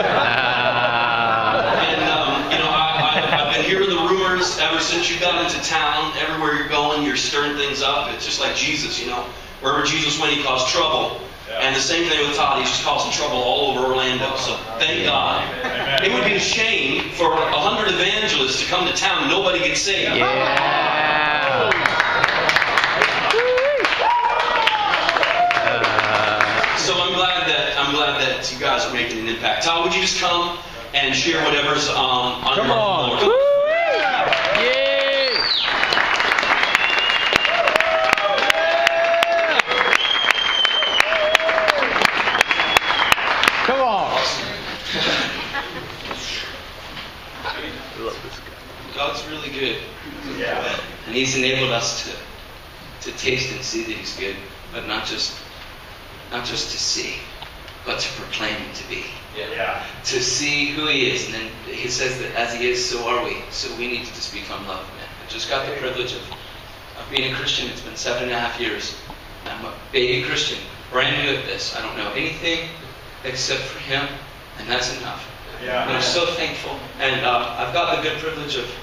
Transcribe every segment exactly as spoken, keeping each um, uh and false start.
And, um, you know, I, I, I've been hearing the rumors ever since you got into town. Everywhere you're going, you're stirring things up. It's just like Jesus, you know. Wherever Jesus went, he caused trouble. And the same thing with Todd. He's just causing trouble all over Orlando. So thank God. It would be a shame for a hundred evangelists to come to town and nobody gets saved. Yeah. So I'm glad that I'm glad that you guys are making an impact. Todd, would you just come and share whatever's um, on Come your on. heart? Come on. God's really good. Yeah. And He's enabled us to to taste and see that He's good, but not just not just to see, but to proclaim Him to be. Yeah. To see who He is, and then He says that as He is, so are we. So we need to just become love, man. I just got the privilege of, of being a Christian. It's been seven and a half years. I'm a baby Christian, brand new at this. I don't know anything except for Him, and that's enough. Yeah. And I'm so thankful. And uh, I've got the good privilege of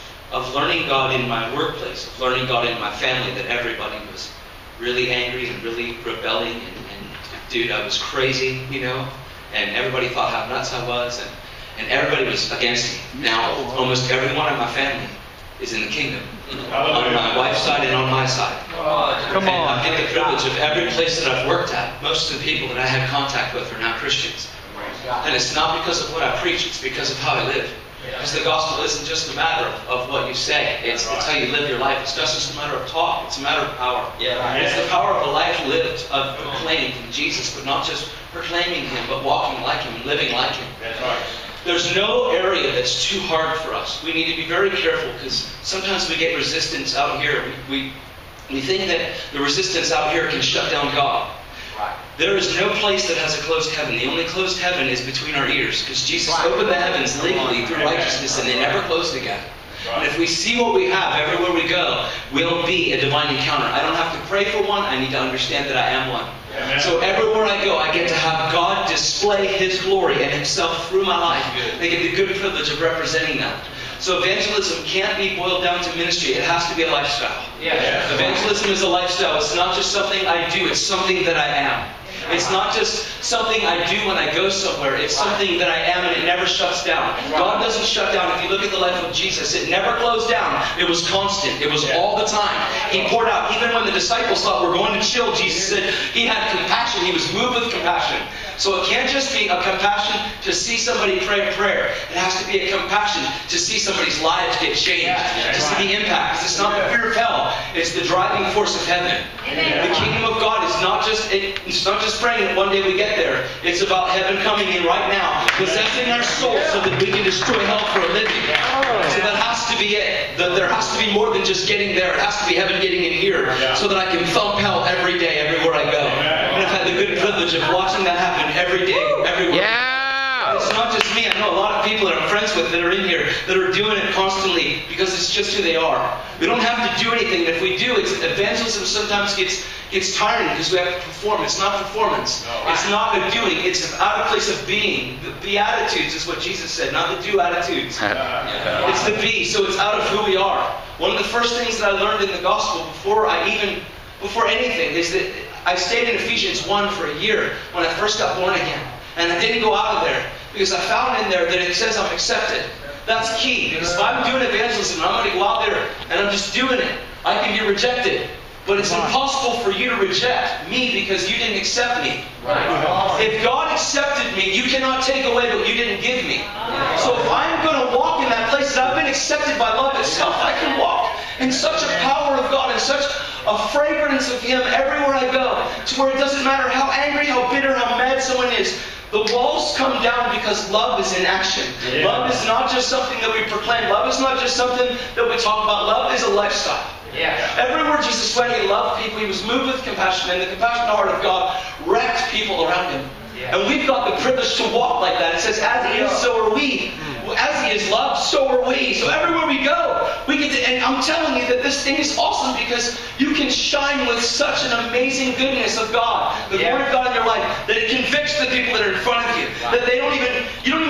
of learning God in my workplace, of learning God in my family, that everybody was really angry and really rebelling, and, and dude, I was crazy, you know, and everybody thought how nuts I was, and, and everybody was against me. Now, almost everyone in my family is in the kingdom, on my wife's side and on my side. Come And on. I get the privilege of every place that I've worked at, most of the people that I had contact with are now Christians. And it's not because of what I preach, it's because of how I live. Because the gospel isn't just a matter of, of what you say, it's, it's how you live your life. It's not just a matter of talk, it's a matter of power. Yeah. It's the power of a life lived, of proclaiming Jesus, but not just proclaiming Him, but walking like Him and living like Him. That's right. There's no area that's too hard for us. We need to be very careful, because sometimes we get resistance out here. We, we, we think that the resistance out here can shut down God. Right. There is no place that has a closed heaven. The only closed heaven is between our ears, because Jesus opened the heavens legally through righteousness, and they never closed again. And if we see what we have everywhere we go, we'll be a divine encounter. I don't have to pray for one. I need to understand that I am one. Amen. So everywhere I go, I get to have God display His glory and Himself through my life. I get the good privilege of representing that. So evangelism can't be boiled down to ministry. It has to be a lifestyle. Yeah. Evangelism is a lifestyle. It's not just something I do. It's something that I am. It's not just something I do when I go somewhere. It's something that I am, and it never shuts down. God doesn't shut down. If you look at the life of Jesus, it never closed down. It was constant. It was all the time. He poured out. Even when the disciples thought we're going to chill, Jesus said He had compassion. He was moved with compassion. So it can't just be a compassion to see somebody pray a prayer. It has to be a compassion to see somebody's lives get changed, to see the impact. It's not the fear of hell. It's the driving force of heaven. The kingdom of God is not just it, it's not just praying that one day we get there. It's about heaven coming in right now, possessing our souls so that we can destroy hell for a living. So that has to be it. That there has to be more than just getting there. It has to be heaven getting in here, so that I can thump hell every day, everywhere I go. And I've had the good privilege of watching that happen every day, everywhere. Yeah. It's not just me. I know a lot of people that I'm friends with that are in here that are doing it constantly because it's just who they are. We don't have to do anything. If we do, it's evangelism sometimes gets gets tiring because we have to perform. It's not performance. No. It's not a doing. It's an out of place of being. The Beatitudes is what Jesus said, not the do attitudes. Yeah. It's the be. So it's out of who we are. One of the first things that I learned in the gospel before I even before anything is that I stayed in Ephesians one for a year when I first got born again. And I didn't go out of there because I found in there that it says I'm accepted. That's key, because if I'm doing evangelism and I'm going to go out there and I'm just doing it, I can be rejected. But it's impossible for you to reject me because you didn't accept me. Right. If God accepted me, you cannot take away what you didn't give me. So if I'm going to walk in that place that I've been accepted by love itself, I can walk in such a power of God and such a fragrance of Him everywhere I go, to where it doesn't matter how angry, how bitter, how mad someone is. The walls come down because love is in action. Yeah. Love is not just something that we proclaim. Love is not just something that we talk about. Love is a lifestyle. Yeah. Everywhere Jesus went, He loved people. He was moved with compassion, and the compassionate heart of God wrecked people around Him. Yeah. And we've got the privilege to walk like that. It says, as He is, so are we. As He is loved, so are we. So everywhere we go, we get to, and I'm telling you that this thing is awesome because you can shine with such an amazing goodness of God, the yeah. Word of God in your life, that it convicts the people that are in front of you. Wow. That they don't even, you don't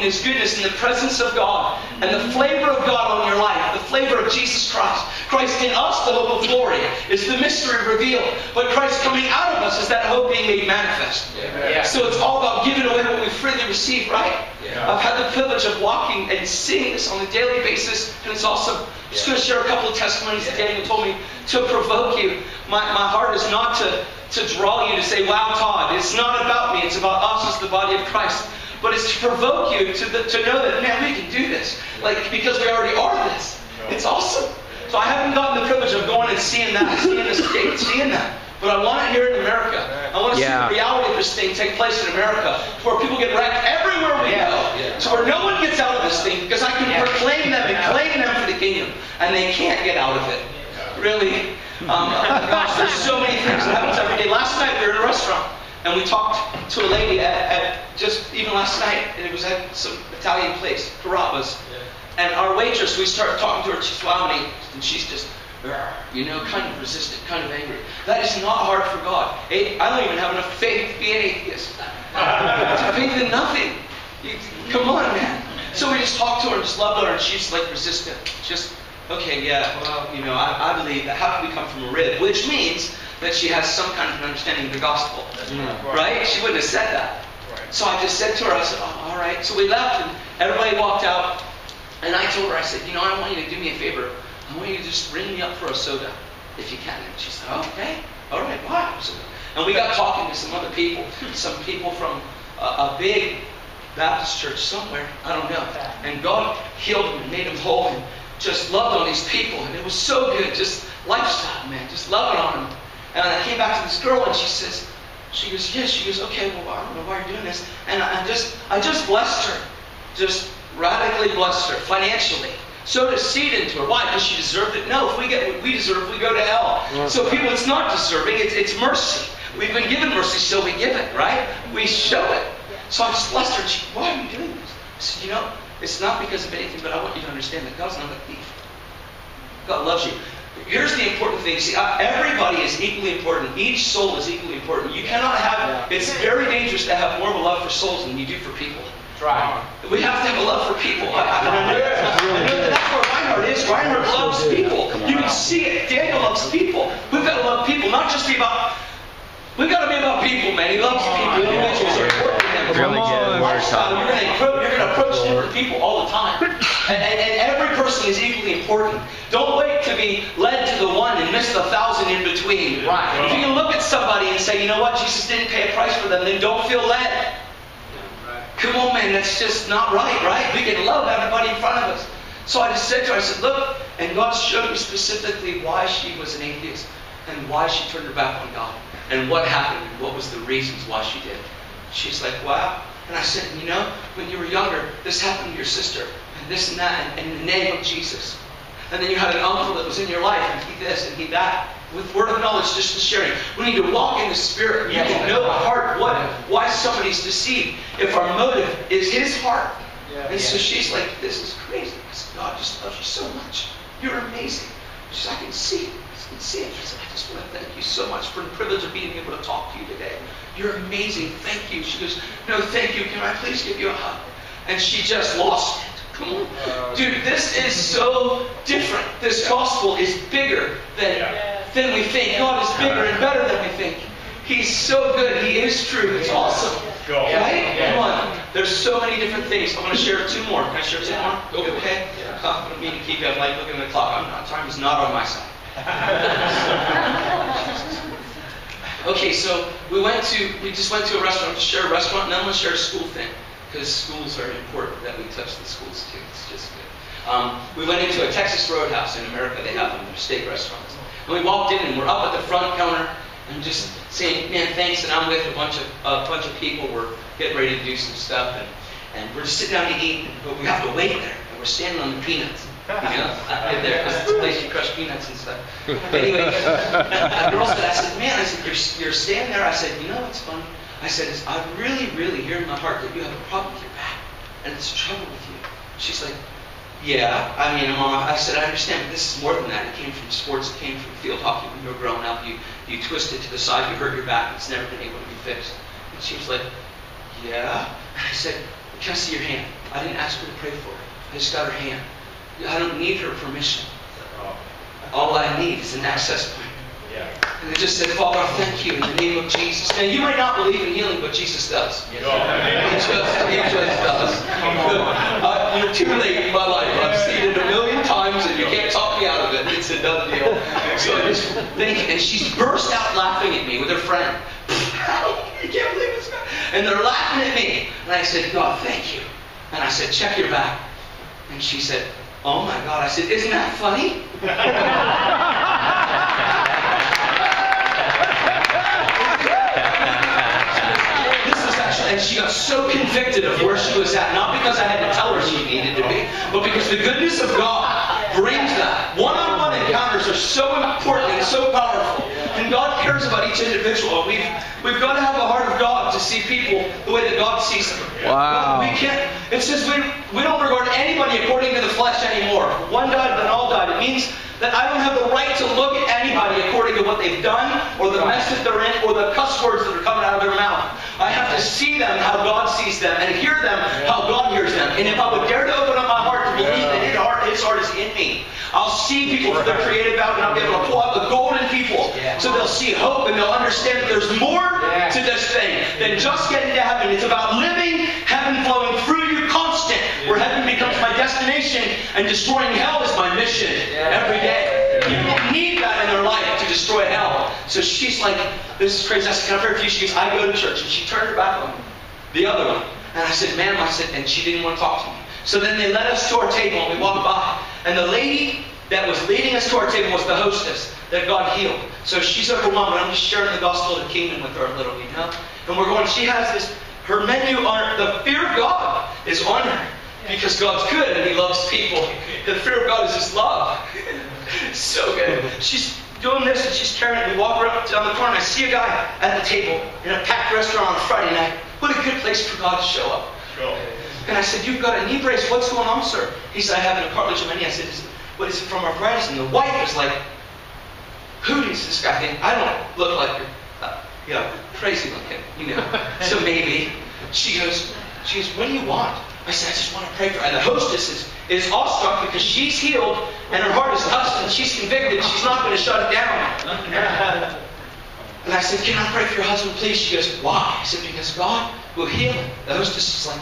His goodness and the presence of God and the flavor of God on your life, the flavor of Jesus Christ. Christ in us, the hope of glory, is the mystery revealed. But Christ coming out of us is that hope being made manifest. Yeah. So it's all about giving away what we freely receive, right? Yeah. I've had the privilege of walking and seeing this on a daily basis, and it's awesome. I'm just going to share a couple of testimonies that Daniel told me to provoke you. My, my heart is not to, to draw you to say, wow, Todd, it's not about me. It's about us as the body of Christ. But it's to provoke you to, the, to know that, man, we can do this. Like, because we already are this. It's awesome. So I haven't gotten the privilege of going and seeing that, seeing the state, seeing that. But I want it here in America. I want to Yeah. see the reality of this thing take place in America, where people get wrecked everywhere we Yeah. go. Yeah. So where no one gets out of this thing, because I can Yeah. proclaim them and Yeah. claim them for the kingdom, and they can't get out of it. Really. Um, gosh, there's so many things that happens every day. Last night we were in a restaurant, and we talked to a lady at, at just even last night, and it was at some Italian place, Carrabba's. And our waitress, we started talking to her, she's Flamini, and she's just, you know, kind of resistant, kind of angry. That is not hard for God. I don't even have enough faith to be an atheist. Faith in nothing. You, come on, man. So we just talked to her and just loved her, and she's like resistant. Just, okay, yeah, well, you know, I, I believe that. How can we come from a rib? Which means that she has some kind of an understanding of the gospel. Mm. Right? She wouldn't have said that. So I just said to her, I said, oh, all right. So we left, and everybody walked out. And I told her, I said, you know, I want you to do me a favor. I want you to just bring me up for a soda, if you can. And she said, okay, all right, wow. So, and we got talking to some other people, some people from a, a big Baptist church somewhere, I don't know. And God healed them and made them whole and just loved on these people. And it was so good, just lifestyle, man, just loving on them. And I came back to this girl, and she says, she goes, yes, she goes, okay, well, I don't know why you're doing this. And I, I just, I just blessed her, just radically blessed her financially. Sowed a seed into her. Why? Because she deserved it? No. If we get what we deserve, we go to hell. So people, it's not deserving. It's, it's mercy. We've been given mercy, so we give it, right? We show it. So I just blessed her. And she, why are you doing this? I said, you know, it's not because of anything, but I want you to understand that God's not a thief. God loves you. Here's the important thing. See, everybody is equally important. Each soul is equally important. You cannot have, it's very dangerous to have more of a love for souls than you do for people. Right. We have to have a love for people. I, I, I know that's, I know that that's where Reinhard is. Reinhard loves people. You can see it. Daniel loves people. We've got to love people, not just be about. We've got to be about people, man. He loves people. Individuals are important to him. Come on. Lifestyle. You're going to approach, you're going to approach different people all the time, and, and, and every person is equally important. Don't wait to be led to the one and miss the thousand in between. Right. If you can look at somebody and say, you know what, Jesus didn't pay a price for them, then don't feel led. Come on, man, that's just not right, right? We can love everybody in front of us. So I just said to her, I said, look, and God showed me specifically why she was an atheist and why she turned her back on God and what happened and what was the reasons why she did. She's like, wow. And I said, you know, when you were younger, this happened to your sister and this and that and in the name of Jesus. And then you had an uncle that was in your life and he this and he that. With word of knowledge, just the sharing. We need to walk in the Spirit. You can know the heart, what, why somebody's deceived. If our motive is his heart. And so she's like, this is crazy. I said, God just loves you so much. You're amazing. She said, I can see it. I can see it. She said, I just want to thank you so much for the privilege of being able to talk to you today. You're amazing. Thank you. She goes, no, thank you. Can I please give you a hug? And she just lost it. Come on. Dude, this is so different. This gospel is bigger than, than we think. God is bigger and better than we think. He's so good. He is true. It's awesome. Right? Come on. There's so many different things. I'm going to share two more. Can I share two more? Go okay? Uh, I don't mean to keep you. I'm like looking at the clock. I'm not. Time is not on my side. Okay, so we went to, we just went to a restaurant to share a restaurant, and then we'll share a school thing. Because schools are important that we touch the schools too. It's just good. Um, we went into a Texas Roadhouse in America. They have them. They're steak restaurants. And we walked in and we're up at the front counter and just saying, man, thanks. And I'm with a bunch of a bunch of people. We're getting ready to do some stuff. And, and we're just sitting down to eat. But we have to wait there. And we're standing on the peanuts. You know, I live there because it's a place you crush peanuts and stuff. Anyway, the girl said, I said, man, I said, you're, you're standing there. I said, you know what's funny? I said, I really, really hear in my heart that you have a problem with your back, and it's trouble with you. She's like, yeah, I mean, Mama, I said, I understand, but this is more than that. It came from sports, it came from field hockey when you were growing up. You, you twisted to the side, you hurt your back, it's never been able to be fixed. And she was like, yeah. And I said, can I see your hand? I didn't ask her to pray for her. I just got her hand. I don't need her permission. All I need is an access point. And it just said, Father, I thank you in the name of Jesus. Now, you might not believe in healing, but Jesus does. He just, he just does. Uh, you're too late in my life. I've seen it a million times, and you can't talk me out of it. It's a done deal. So I just think, and she's burst out laughing at me with her friend. You can't believe this guy. And they're laughing at me. And I said, God, thank you. And I said, check your back. And she said, oh my God. I said, isn't that funny? And she got so convicted of where she was at, not because I had to tell her she needed to be, but because the goodness of God brings that. One-on-one encounters are so important and so powerful. And God cares about each individual. We've, we've got to have the heart of God to see people the way that God sees them. Wow. We can't, it says we, we don't regard anybody according to the flesh anymore. One died, then all died. It means that I don't have the right to look at anybody according to what they've done, or the mess that they're in, or the cuss words that are coming out of their mouth. I have to see them how God sees them, and hear them how God hears them. And if I would dare to open up my heart to believe that His heart, His heart is in me, I'll see people for their creative out, and I'll be able to pull out the golden people, so they'll see hope, and they'll understand that there's more to this thing than just getting to heaven. It's about living, heaven flowing through you constant, where heaven becomes my destination, and destroying hell is my mission every day. People need that in their life to destroy hell. So she's like, this is crazy. I said, can I pray for you? She goes, I go to church. And she turned her back on me. The other one. And I said, ma'am, I said, and she didn't want to talk to me. So then they led us to our table, and we walked by. And the lady that was leading us to our table was the hostess that God healed. So she's overwhelmed, but I'm just sharing the gospel of the kingdom with her a little, you know? And we're going, she has this, her menu on her, the fear of God is on her. Because God's good and He loves people. The fear of God is His love. So good. She's doing this and she's carrying it. We walk around down the corner and I see a guy at the table in a packed restaurant on Friday night. What a good place for God to show up. Sure. And I said, you've got a knee brace. What's going on, sir? He said, I have a cartilage in my knee. I said, what is it from arthritis? And the wife is like, who does this guy think? I don't look like you're, uh, you know, crazy looking, you know. So maybe. She goes, she goes, what do you want? I said, I just want to pray for her. And the hostess is, is awestruck because she's healed and her heart is touched and she's convicted. She's not going to shut it down. And I said, can I pray for your husband, please? She goes, why? I said, because God will heal him. The hostess is like,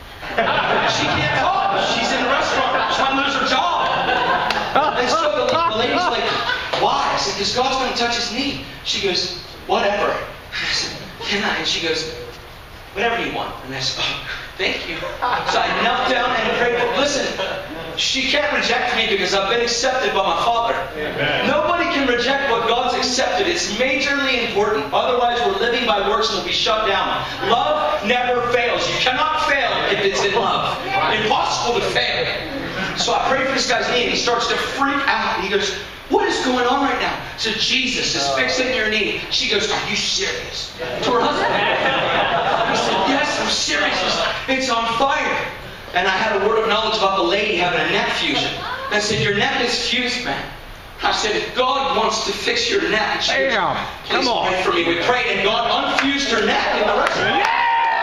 she can't talk. She's in a restaurant. She's trying to lose her job. And so the, the lady's like, why? I said, because God's going to touch his knee. She goes, whatever. I said, can I? And she goes, whatever you want. And I said, oh, thank you. So I knelt down and prayed. But listen, she can't reject me because I've been accepted by my Father. Amen. Nobody can reject what God's accepted. It's majorly important. Otherwise, we're living by works and we'll be shut down. Love never fails. You cannot fail if it's in love. Impossible to fail. So I pray for this guy's knee and he starts to freak out. He goes, what is going on right now? So Jesus is fixing your knee. She goes, are you serious? To her husband. He said, yes, I'm serious. It's on fire. And I had a word of knowledge about the lady having a neck fusion. And I said, your neck is fused, man. I said, if God wants to fix your neck, she goes, please pray for me. We prayed and God unfused her neck in the restaurant. Yeah!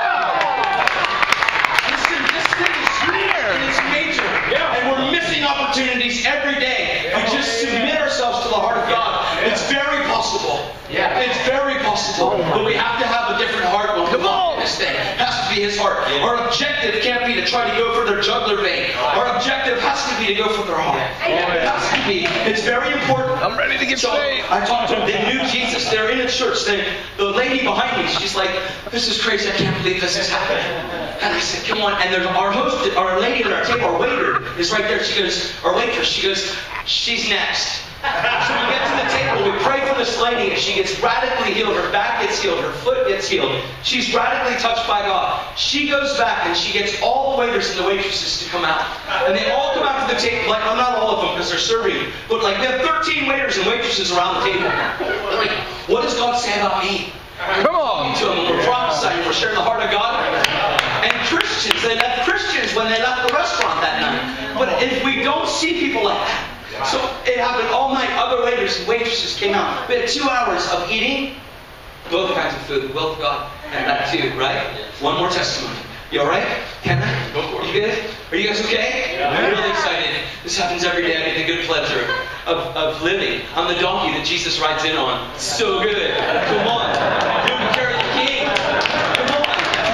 Listen, this thing is huge and it's major. Yeah. And we're missing opportunities every day. We just submit ourselves to the heart of God. It's very possible. Yeah. It's very possible. But we have to have a different heart when we walk in this thing. It has to be His heart. Yeah. Our objective can't be to try to go for their jugular vein. Our objective has to be to go for their heart. Yeah. It has to be. It's very important. I'm ready to get so saved. I talked to them. They knew Jesus. They're in a church. They, the lady behind me, she's like, this is crazy. I can't believe this is happening. And I said, come on. And there's our host, our lady at our table, our waiter, is right there. She goes, our waitress, she goes, she's next. So we get to the table, we pray for this lady, and she gets radically healed. Her back gets healed, her foot gets healed. She's radically touched by God. She goes back and she gets all the waiters and the waitresses to come out. And they all come out to the table, like, well, not all of them because they're serving, but like they have thirteen waiters and waitresses around the table. They're like, what does God say about me? Come on. To them, and we're prophesying, we're sharing the heart of God. And Christians, they left Christians when they left the restaurant that night. But if we don't see people like that, so it happened all night. Other waiters and waitresses came out. We had two hours of eating both kinds of food, the will of God, and that too, right? One more testimony. You alright? Can I? Go for it. You good? Are you guys okay? Yeah. I'm really excited. This happens every day. I get the good pleasure of, of living. I'm the donkey that Jesus rides in on. So good. Come on. Dude, we carry the king. Come on.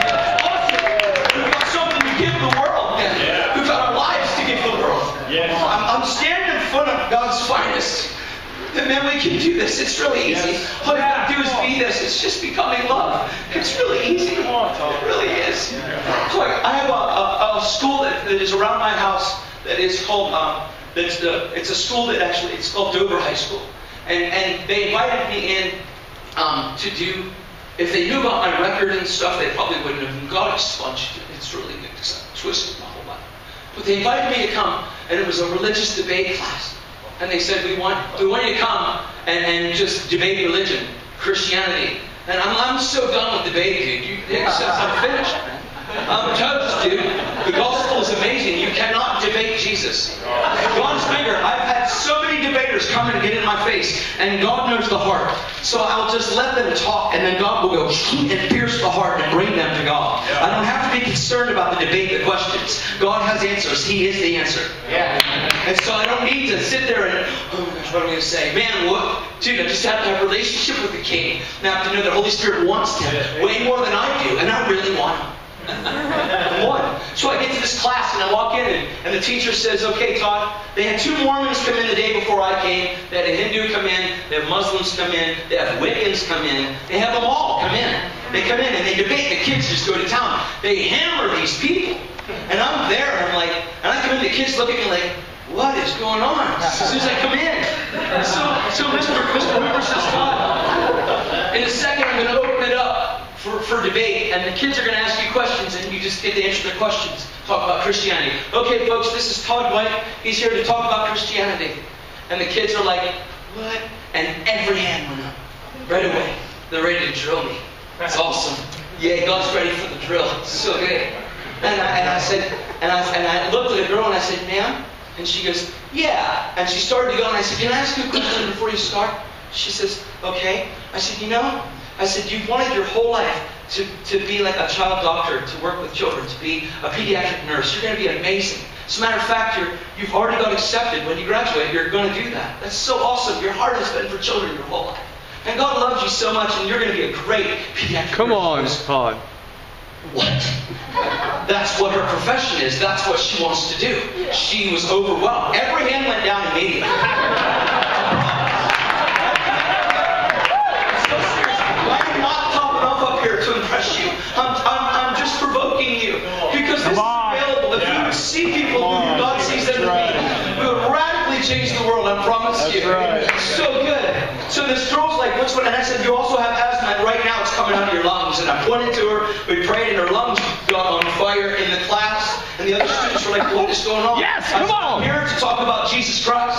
Awesome. We've got something to give the world, man. Yeah. We've got our lives to give the world. Yeah. I'm, I'm standing in front of God's finest. And then we can do this. It's really easy. Yes. All you got to do is be this. It's just becoming love. It's really easy. It really is. So I have a, a, a school that, that is around my house that is called, um, that's the, it's a school that actually, it's called Dover High School. And, and they invited me in um, to do, if they knew about my record and stuff, they probably wouldn't have. God expunged it. It's really good because I twisted my whole life. But they invited me to come, and it was a religious debate class. And they said, we want we want you to come and, and just debate religion, Christianity. And I'm, I'm so done with debate, dude. You, it's, I'm finished, man. I'm toast, dude. The gospel is amazing. You cannot debate Jesus. God's bigger. I've had so many debaters come and get in my face, and God knows the heart. So I'll just let them talk, and then God will go and pierce the heart and bring them to God. I don't have to be concerned about the debate, the questions. God has answers. He is the answer. Yeah. And so I don't need to sit there and, oh my gosh, what am I going to say? Man, what? Dude, I just have to have a relationship with the King. And I have to know that the Holy Spirit wants him way more than I do, and I really want him. One. So I get to this class and I walk in and, and the teacher says, okay, Todd, they had two Mormons come in the day before I came. They had a Hindu come in. They have Muslims come in. They have Wiccans come in. They have them all come in. They come in and they debate. The kids just go to town. They hammer these people. And I'm there and I'm like, and I come in, the kids look at me like, what is going on? As soon as I come in. So, so Mister Mister Weaver says, Todd, in a second I'm going to open it up For, for debate, and the kids are going to ask you questions, and you just get to answer their questions. Talk about Christianity. Okay, folks, this is Todd White. He's here to talk about Christianity. And the kids are like, what? And every hand went up right away. They're ready to drill me. It's awesome. Yeah, God's ready for the drill. It's so good. And I, and I said, and I, and I looked at the girl and I said, ma'am? And she goes, yeah. And she started to go, and I said, can I ask you a question before you start? She says, okay. I said, you know, I said, you've wanted your whole life to, to be like a child doctor, to work with children, to be a pediatric nurse. You're going to be amazing. As a matter of fact, you're, you've already got accepted. When you graduate, you're going to do that. That's so awesome. Your heart has been for children your whole life. And God loves you so much, and you're going to be a great pediatric Come nurse. on, Todd. What? That's what her profession is. That's what she wants to do. She was overwhelmed. Every hand went down immediately. To impress you. I'm, I'm, I'm just provoking you. Because this is available. If yeah. we would see people who God sees them to be, we would radically change the world, I promise That's you. Right. So good. So this girl's like, what's what? And I said, you also have asthma, and right now it's coming out of your lungs. And I pointed to her, we prayed, and her lungs got on fire in the class. And the other students were like, what is going on? Yes, I come said, on. I'm here to talk about Jesus Christ.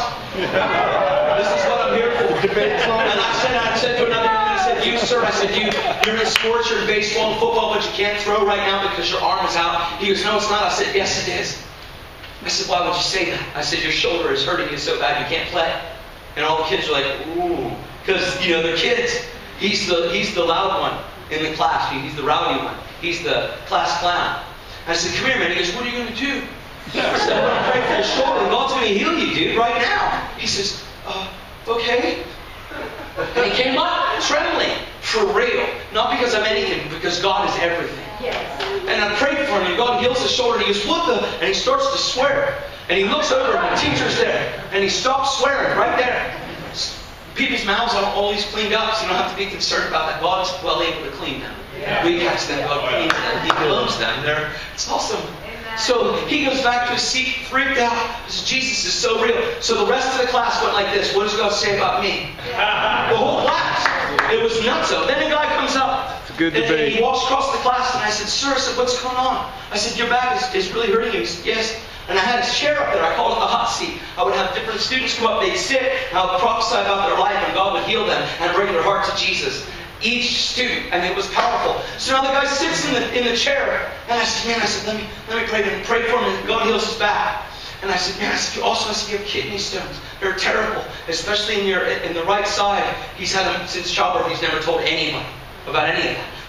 This is what I'm here for. And I said, I said to another I said, you, sir, I said, you, you're in sports, you're in baseball and football, but you can't throw right now because your arm is out. He goes, no, it's not. I said, yes, it is. I said, why would you say that? I said, your shoulder is hurting you so bad you can't play. And all the kids are like, ooh. Because, you know, they're kids. He's the, he's the loud one in the class. He's the rowdy one. He's the class clown. I said, come here, man. He goes, what are you going to do? I said, I'm going to pray for your shoulder, and God's going to heal you, dude, right now. He says, uh, okay. And he came up trembling, for real. Not because I'm anything, because God is everything. Yes. And I prayed for him, and God heals his shoulder, and he goes, what the? And he starts to swear. And he looks over, and the teacher's there. And he stops swearing right there. People's mouths are always cleaned up, so you don't have to be concerned about that. God's well able to clean them. Yeah. We catch them, God cleans them. He loves them. They're, it's awesome. So he goes back to his seat, freaked out, because Jesus is so real. So the rest of the class went like this. What does God say about me? The whole class. It was nutso. Then the guy comes up. It's a good and, debate. and he walks across the class, and I said, sir, I said, what's going on? I said, your back is, is really hurting you. He said, yes. And I had a chair up there. I called it the hot seat. I would have different students come up. They'd sit, and I would prophesy about their life, and God would heal them and bring their heart to Jesus. Each student, and it was powerful. So now the guy sits in the in the chair, and I said, man, I said, let me let me pray for him, pray for him, and God heals his back. And I said, man, I said, also I said, you have kidney stones. They're terrible, especially in your in the right side. He's had them since childbirth. He's never told anyone about any of that.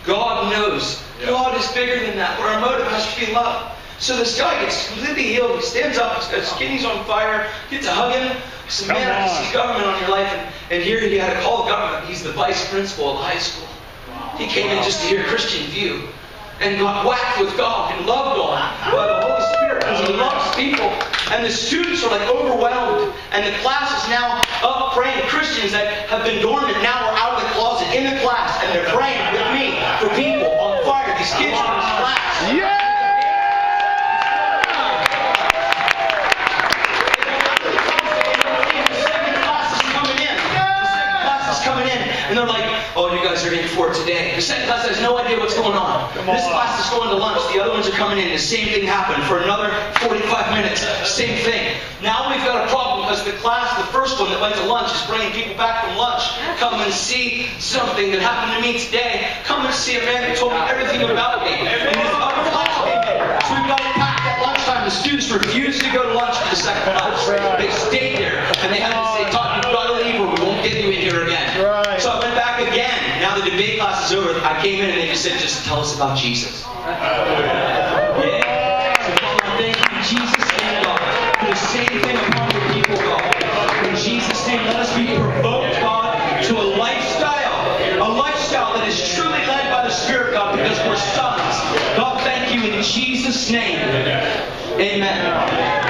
God knows. God is bigger than that. But our motive has to be love. So this guy gets completely healed. He stands up. His kidney's on fire. Gets a hug him. He said, man, I see government on your life. And, and here he had to call government. He's the vice principal of the high school. He came in just to hear Christian View. And got whacked with God and loved God by the Holy Spirit because he loves people. And the students are like overwhelmed. And the class is now up praying. Christians that have been dormant now are out of the closet in the class. And they're praying with me for people on fire. These kids from this class. Yeah! And they're like, oh, you guys are in for it today. The second class has no idea what's going on. This class is going to lunch. The other ones are coming in. The same thing happened for another forty-five minutes. Same thing. Now we've got a problem because the class, the first one that went to lunch, is bringing people back from lunch. Come and see something that happened to me today. Come and see a man who told me everything about me. And this other class came in. So we've got it packed at lunchtime. The students refused to go to lunch for the second class. They stayed there. And they had to say, Todd, you've got to leave or we won't get you in here again. So I went back again. Now the debate class is over. I came in and they just said, just tell us about Jesus. Yeah. So Father, thank you, Jesus, name, God, for the same thing upon your people, God. In Jesus' name, let us be provoked, God, to a lifestyle, a lifestyle that is truly led by the Spirit, God, because we're sons. God, thank you in Jesus' name. Amen.